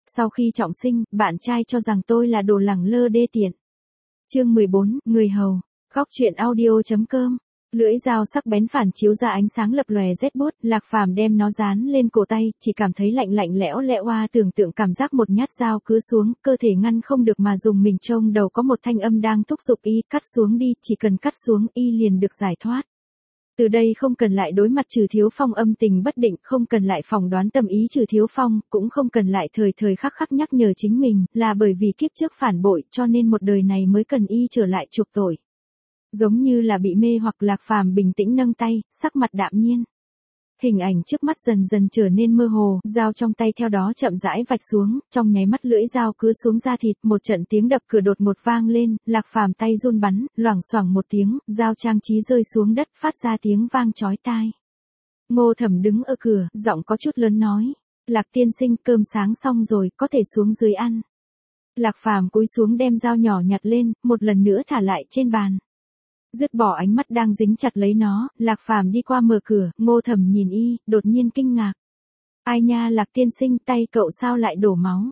Sau khi trọng sinh, bạn trai cho rằng tôi là đồ lẳng lơ đê tiện. Chương 14, người hầu. Góc truyện audio.com. Lưỡi dao sắc bén phản chiếu ra ánh sáng lập lòe rét buốt, Lạc Phàm đem nó dán lên cổ tay, chỉ cảm thấy lạnh lạnh lẽo lẽo tưởng tượng cảm giác một nhát dao cứ xuống, cơ thể ngăn không được mà dùng mình trông đầu có một thanh âm đang thúc giục y, cắt xuống đi, chỉ cần cắt xuống y liền được giải thoát. Từ đây không cần lại đối mặt Trừ Thiếu Phong âm tình bất định, không cần lại phỏng đoán tâm ý Trừ Thiếu Phong, cũng không cần lại thời thời khắc khắc nhắc nhở chính mình, là bởi vì kiếp trước phản bội cho nên một đời này mới cần y trở lại chuộc tội. Giống như là bị mê hoặc, Lạc Phàm bình tĩnh nâng tay, sắc mặt đạm nhiên. Hình ảnh trước mắt dần dần trở nên mơ hồ, dao trong tay theo đó chậm rãi vạch xuống, trong nháy mắt lưỡi dao cứ xuống da thịt, một trận tiếng đập cửa đột ngột vang lên, Lạc Phàm tay run bắn, loảng xoảng một tiếng, dao trang trí rơi xuống đất, phát ra tiếng vang chói tai. Ngô Thẩm đứng ở cửa, giọng có chút lớn nói, Lạc tiên sinh, cơm sáng xong rồi, có thể xuống dưới ăn. Lạc Phàm cúi xuống đem dao nhỏ nhặt lên, một lần nữa thả lại trên bàn. Dứt bỏ ánh mắt đang dính chặt lấy nó, Lạc Phàm đi qua mở cửa, Ngô Thẩm nhìn y, đột nhiên kinh ngạc. Ai nha Lạc tiên sinh, tay cậu sao lại đổ máu?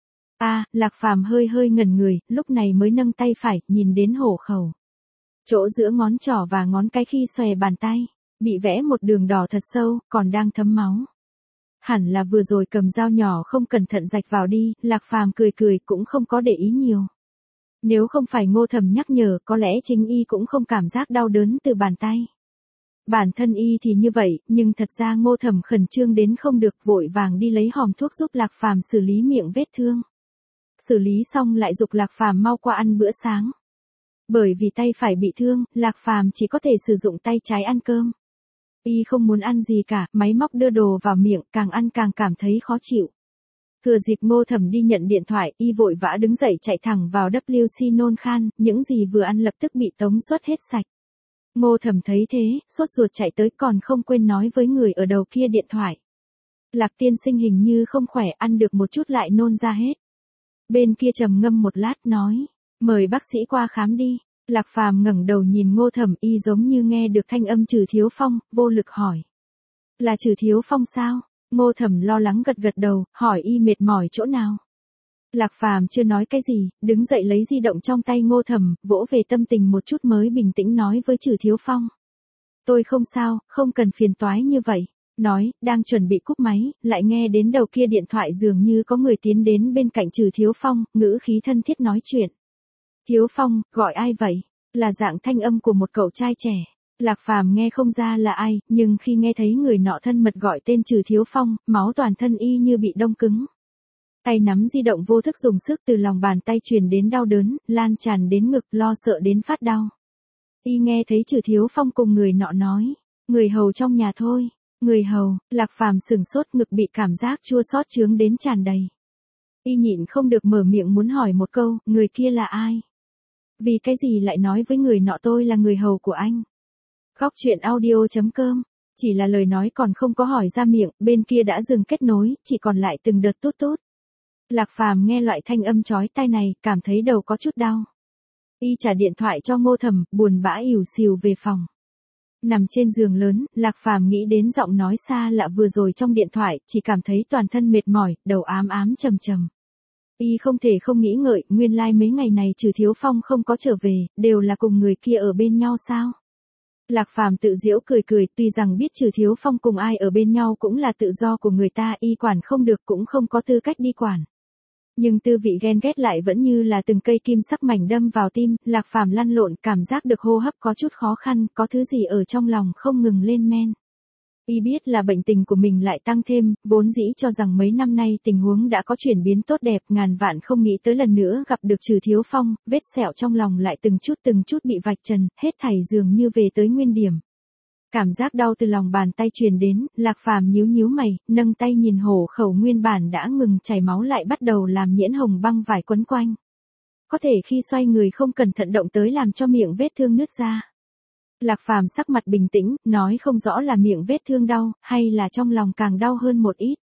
Lạc Phàm hơi hơi ngẩn người, lúc này mới nâng tay phải, nhìn đến hổ khẩu. Chỗ giữa ngón trỏ và ngón cái khi xòe bàn tay, bị vẽ một đường đỏ thật sâu, còn đang thấm máu. Hẳn là vừa rồi cầm dao nhỏ không cẩn thận rạch vào đi, Lạc Phàm cười cười cũng không có để ý nhiều. Nếu không phải Ngô Thẩm nhắc nhở, có lẽ chính y cũng không cảm giác đau đớn từ bàn tay. Bản thân y thì như vậy, nhưng thật ra Ngô Thẩm khẩn trương đến không được, vội vàng đi lấy hòm thuốc giúp Lạc Phàm xử lý miệng vết thương. Xử lý xong lại giục Lạc Phàm mau qua ăn bữa sáng. Bởi vì tay phải bị thương, Lạc Phàm chỉ có thể sử dụng tay trái ăn cơm. Y không muốn ăn gì cả, máy móc đưa đồ vào miệng, càng ăn càng cảm thấy khó chịu. Thừa dịp Ngô Thẩm đi nhận điện thoại, y vội vã đứng dậy chạy thẳng vào WC nôn khan, những gì vừa ăn lập tức bị tống xuất hết sạch. Ngô Thẩm thấy thế, sốt ruột chạy tới, còn không quên nói với người ở đầu kia điện thoại. Lạc tiên sinh hình như không khỏe, ăn được một chút lại nôn ra hết. Bên kia trầm ngâm một lát nói, mời bác sĩ qua khám đi. Lạc Phàm ngẩng đầu nhìn Ngô Thẩm, y giống như nghe được thanh âm Trừ Thiếu Phong, vô lực hỏi. Là Trừ Thiếu Phong sao? Ngô Thẩm lo lắng gật gật đầu, hỏi y mệt mỏi chỗ nào. Lạc Phàm chưa nói cái gì, đứng dậy lấy di động trong tay Ngô Thẩm, vỗ về tâm tình một chút mới bình tĩnh nói với Trừ Thiếu Phong. Tôi không sao, không cần phiền toái như vậy. Nói, đang chuẩn bị cúp máy, lại nghe đến đầu kia điện thoại dường như có người tiến đến bên cạnh Trừ Thiếu Phong, ngữ khí thân thiết nói chuyện. Thiếu Phong, gọi ai vậy? Là dạng thanh âm của một cậu trai trẻ. Lạc Phàm nghe không ra là ai, nhưng khi nghe thấy người nọ thân mật gọi tên Trừ Thiếu Phong, máu toàn thân y như bị đông cứng. Tay nắm di động vô thức dùng sức, từ lòng bàn tay truyền đến đau đớn, lan tràn đến ngực, lo sợ đến phát đau. Y nghe thấy Trừ Thiếu Phong cùng người nọ nói, người hầu trong nhà thôi. Người hầu, Lạc Phàm sửng sốt, ngực bị cảm giác chua xót chướng đến tràn đầy. Y nhịn không được mở miệng muốn hỏi một câu, người kia là ai? Vì cái gì lại nói với người nọ tôi là người hầu của anh? Góc truyện audio.com. Chỉ là lời nói còn không có hỏi ra miệng, bên kia đã dừng kết nối, chỉ còn lại từng đợt tút tút. Lạc Phàm nghe loại thanh âm chói tai này, cảm thấy đầu có chút đau. Y trả điện thoại cho Ngô Thẩm, buồn bã ỉu xìu về phòng. Nằm trên giường lớn, Lạc Phàm nghĩ đến giọng nói xa lạ vừa rồi trong điện thoại, chỉ cảm thấy toàn thân mệt mỏi, đầu ám ám trầm trầm. Y không thể không nghĩ ngợi, nguyên lai mấy ngày này Trừ Thiếu Phong không có trở về, đều là cùng người kia ở bên nhau sao? Lạc Phàm tự giễu cười cười, tuy rằng biết Trừ Thiếu Phong cùng ai ở bên nhau cũng là tự do của người ta, y quản không được cũng không có tư cách đi quản. Nhưng tư vị ghen ghét lại vẫn như là từng cây kim sắc mảnh đâm vào tim, Lạc Phàm lăn lộn, cảm giác được hô hấp có chút khó khăn, có thứ gì ở trong lòng không ngừng lên men. Y biết là bệnh tình của mình lại tăng thêm, vốn dĩ cho rằng mấy năm nay tình huống đã có chuyển biến tốt đẹp, ngàn vạn không nghĩ tới lần nữa gặp được Trừ Thiếu Phong, vết sẹo trong lòng lại từng chút bị vạch trần, hết thảy dường như về tới nguyên điểm. Cảm giác đau từ lòng bàn tay truyền đến, Lạc Phàm nhíu mày, nâng tay nhìn hổ khẩu nguyên bản đã ngừng chảy máu lại bắt đầu làm nhiễm hồng băng vải quấn quanh. Có thể khi xoay người không cẩn thận động tới làm cho miệng vết thương nứt ra. Lạc Phàm sắc mặt bình tĩnh, nói không rõ là miệng vết thương đau, hay là trong lòng càng đau hơn một ít.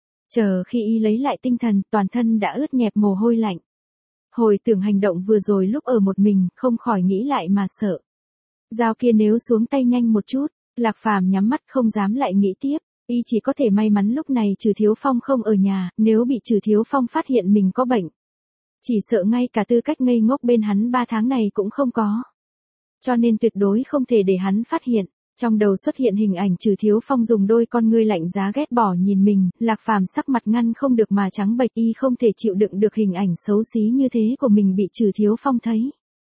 Chờ khi y lấy lại tinh thần, toàn thân đã ướt nhẹp mồ hôi lạnh. Hồi tưởng hành động vừa rồi lúc ở một mình, không khỏi nghĩ lại mà sợ. Dao kia nếu xuống tay nhanh một chút, Lạc Phàm nhắm mắt không dám lại nghĩ tiếp. Y chỉ có thể may mắn lúc này Trừ Thiếu Phong không ở nhà, nếu bị Trừ Thiếu Phong phát hiện mình có bệnh. Chỉ sợ ngay cả tư cách ngây ngốc bên hắn 3 tháng này cũng không có. Cho nên tuyệt đối không thể để hắn phát hiện. Trong đầu xuất hiện hình ảnh Trừ Thiếu Phong dùng đôi con ngươi lạnh giá ghét bỏ nhìn mình, Lạc Phàm sắc mặt ngăn không được mà trắng bệch, y không thể chịu đựng được hình ảnh xấu xí như thế của mình bị Trừ Thiếu Phong thấy.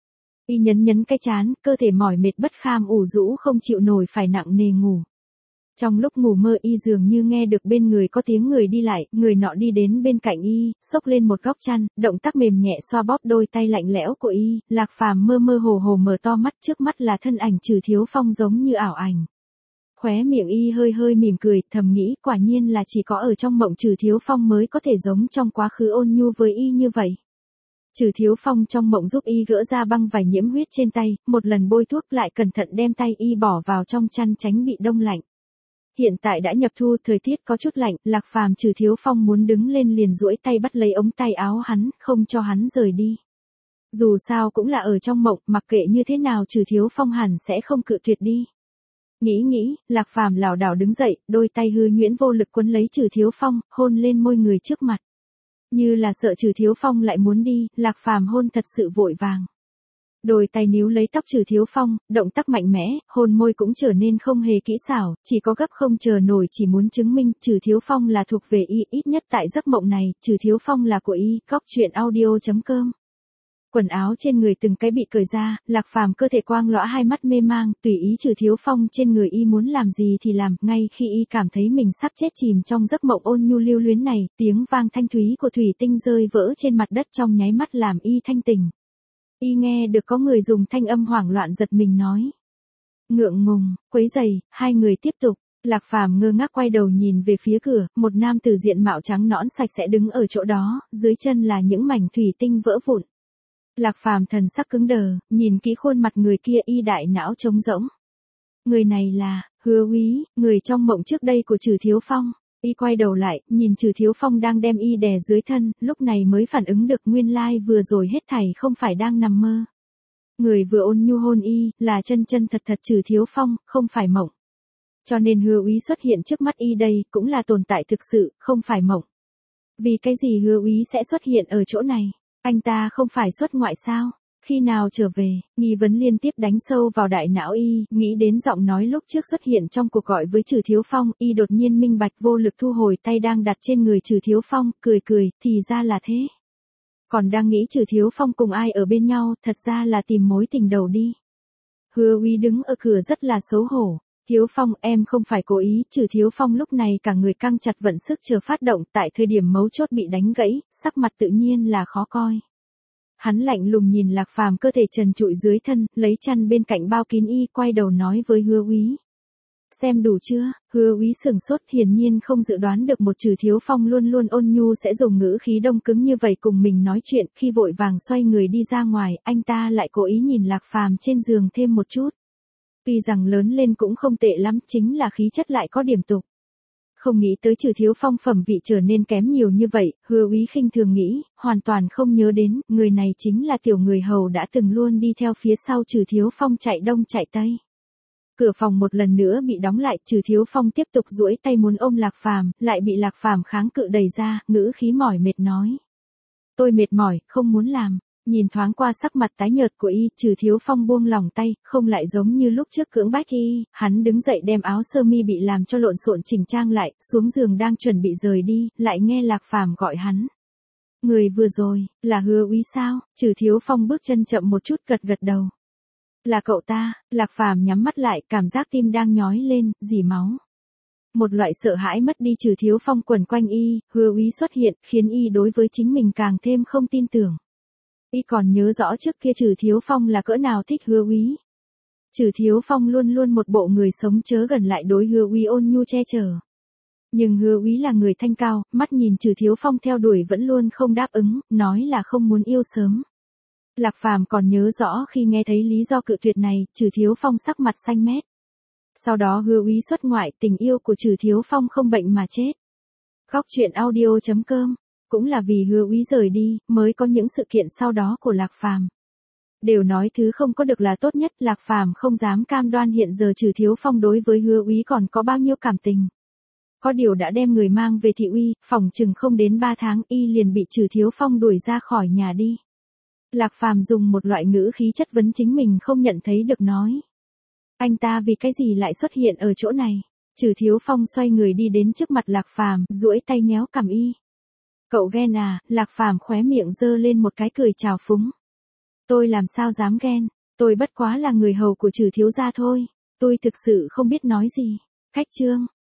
Y nhấn cái trán, cơ thể mỏi mệt bất kham ủ rũ không chịu nổi phải nặng nề ngủ. Trong lúc ngủ mơ y dường như nghe được bên người có tiếng người đi lại, người nọ đi đến bên cạnh y, xốc lên một góc chăn, động tác mềm nhẹ xoa bóp đôi tay lạnh lẽo của y, Lạc Phàm mơ mơ hồ hồ mở to mắt, trước mắt là thân ảnh Trừ Thiếu Phong giống như ảo ảnh. Khóe miệng y hơi hơi mỉm cười, thầm nghĩ quả nhiên là chỉ có ở trong mộng Trừ Thiếu Phong mới có thể giống trong quá khứ ôn nhu với y như vậy. Trừ Thiếu Phong trong mộng giúp y gỡ ra băng vải nhiễm huyết trên tay, một lần bôi thuốc lại cẩn thận đem tay y bỏ vào trong chăn tránh bị đông lạnh. Hiện tại đã nhập thu, thời tiết có chút lạnh, Lạc Phàm Trừ Thiếu Phong muốn đứng lên liền duỗi tay bắt lấy ống tay áo hắn, không cho hắn rời đi. Dù sao cũng là ở trong mộng, mặc kệ như thế nào Trừ Thiếu Phong hẳn sẽ không cự tuyệt đi. Nghĩ, Lạc Phàm lảo đảo đứng dậy, đôi tay hư nhuyễn vô lực quấn lấy Trừ Thiếu Phong, hôn lên môi người trước mặt. Như là sợ Trừ Thiếu Phong lại muốn đi, Lạc Phàm hôn thật sự vội vàng. Đôi tay níu lấy tóc Trừ Thiếu Phong, động tác mạnh mẽ, hôn môi cũng trở nên không hề kỹ xảo, chỉ có gấp không chờ nổi chỉ muốn chứng minh Trừ Thiếu Phong là thuộc về y, ít nhất tại giấc mộng này, Trừ Thiếu Phong là của y, Goctruyện.audio.com. Quần áo trên người từng cái bị cởi ra, Lạc Phàm cơ thể quang lõa hai mắt mê mang, tùy ý Trừ Thiếu Phong trên người y muốn làm gì thì làm, ngay khi y cảm thấy mình sắp chết chìm trong giấc mộng ôn nhu lưu luyến này, tiếng vang thanh thúy của thủy tinh rơi vỡ trên mặt đất trong nháy mắt làm y thanh tỉnh. Y nghe được có người dùng thanh âm hoảng loạn giật mình nói. Ngượng ngùng, quấy rầy, hai người tiếp tục. Lạc Phàm ngơ ngác quay đầu nhìn về phía cửa, một nam tử diện mạo trắng nõn sạch sẽ đứng ở chỗ đó, dưới chân là những mảnh thủy tinh vỡ vụn. Lạc Phàm thần sắc cứng đờ, nhìn kỹ khuôn mặt người kia y đại não trống rỗng. Người này là, Hứa Úy, người trong mộng trước đây của Trừ Thiếu Phong. Y quay đầu lại, nhìn Trừ Thiếu Phong đang đem y đè dưới thân, lúc này mới phản ứng được nguyên lai vừa rồi hết thảy không phải đang nằm mơ. Người vừa ôn nhu hôn y, là chân thật Trừ Thiếu Phong, không phải mộng. Cho nên Hứa Úy xuất hiện trước mắt y đây, cũng là tồn tại thực sự, không phải mộng. Vì cái gì Hứa Úy sẽ xuất hiện ở chỗ này? Anh ta không phải xuất ngoại sao? Khi nào trở về, nghi vấn liên tiếp đánh sâu vào đại não y, nghĩ đến giọng nói lúc trước xuất hiện trong cuộc gọi với Trừ Thiếu Phong, y đột nhiên minh bạch vô lực thu hồi tay đang đặt trên người Trừ Thiếu Phong, cười, thì ra là thế. Còn đang nghĩ Trừ Thiếu Phong cùng ai ở bên nhau, thật ra là tìm mối tình đầu đi. Hứa Úy đứng ở cửa rất là xấu hổ. Thiếu Phong, em không phải cố ý, Trừ Thiếu Phong lúc này cả người căng chặt vận sức chờ phát động, tại thời điểm mấu chốt bị đánh gãy, sắc mặt tự nhiên là khó coi. Hắn lạnh lùng nhìn Lạc Phàm cơ thể trần trụi dưới thân, lấy chăn bên cạnh bao kín y, quay đầu nói với Hứa Úy. Xem đủ chưa? Hứa Úy sửng sốt, hiển nhiên không dự đoán được một Trừ Thiếu Phong luôn luôn ôn nhu sẽ dùng ngữ khí đông cứng như vậy cùng mình nói chuyện, khi vội vàng xoay người đi ra ngoài, anh ta lại cố ý nhìn Lạc Phàm trên giường thêm một chút. Tuy rằng lớn lên cũng không tệ lắm, chính là khí chất lại có điểm tục. Không nghĩ tới Trừ Thiếu Phong phẩm vị trở nên kém nhiều như vậy, Hứa Úy khinh thường nghĩ, hoàn toàn không nhớ đến, người này chính là tiểu người hầu đã từng luôn đi theo phía sau Trừ Thiếu Phong chạy đông chạy tây. Cửa phòng một lần nữa bị đóng lại, Trừ Thiếu Phong tiếp tục duỗi tay muốn ôm Lạc Phàm, lại bị Lạc Phàm kháng cự đẩy ra, ngữ khí mỏi mệt nói. Tôi mệt mỏi, không muốn làm. Nhìn thoáng qua sắc mặt tái nhợt của y, Trừ Thiếu Phong buông lỏng tay, không lại giống như lúc trước cưỡng bách y, hắn đứng dậy đem áo sơ mi bị làm cho lộn xộn chỉnh trang lại, xuống giường đang chuẩn bị rời đi, lại nghe Lạc Phàm gọi hắn. Người vừa rồi, là Hứa Úy sao? Trừ Thiếu Phong bước chân chậm một chút gật đầu. Là cậu ta, Lạc Phàm nhắm mắt lại, cảm giác tim đang nhói lên, rỉ máu. Một loại sợ hãi mất đi Trừ Thiếu Phong quẩn quanh y, Hứa Úy xuất hiện, khiến y đối với chính mình càng thêm không tin tưởng. Y còn nhớ rõ trước kia Trừ Thiếu Phong là cỡ nào thích Hứa Úy. Trừ Thiếu Phong luôn luôn một bộ người sống chớ gần lại đối Hứa Úy ôn nhu che chở. Nhưng Hứa Úy là người thanh cao, mắt nhìn Trừ Thiếu Phong theo đuổi vẫn luôn không đáp ứng, nói là không muốn yêu sớm. Lạc Phàm còn nhớ rõ khi nghe thấy lý do cự tuyệt này, Trừ Thiếu Phong sắc mặt xanh mét. Sau đó Hứa Úy xuất ngoại, tình yêu của Trừ Thiếu Phong không bệnh mà chết. Goctruyện.audio.com. Cũng là vì Hứa Úy rời đi, mới có những sự kiện sau đó của Lạc Phàm. Đều nói thứ không có được là tốt nhất, Lạc Phàm không dám cam đoan hiện giờ Trừ Thiếu Phong đối với Hứa Úy còn có bao nhiêu cảm tình. Có điều đã đem người mang về thị uy, phỏng chừng không đến 3 tháng y liền bị Trừ Thiếu Phong đuổi ra khỏi nhà đi. Lạc Phàm dùng một loại ngữ khí chất vấn chính mình không nhận thấy được nói. Anh ta vì cái gì lại xuất hiện ở chỗ này? Trừ Thiếu Phong xoay người đi đến trước mặt Lạc Phàm, duỗi tay nhéo cằm y. Cậu ghen à? Lạc Phàm khóe miệng giơ lên một cái cười trào phúng. Tôi làm sao dám ghen, tôi bất quá là người hầu của Trừ thiếu gia thôi, tôi thực sự không biết nói gì. Khách trương,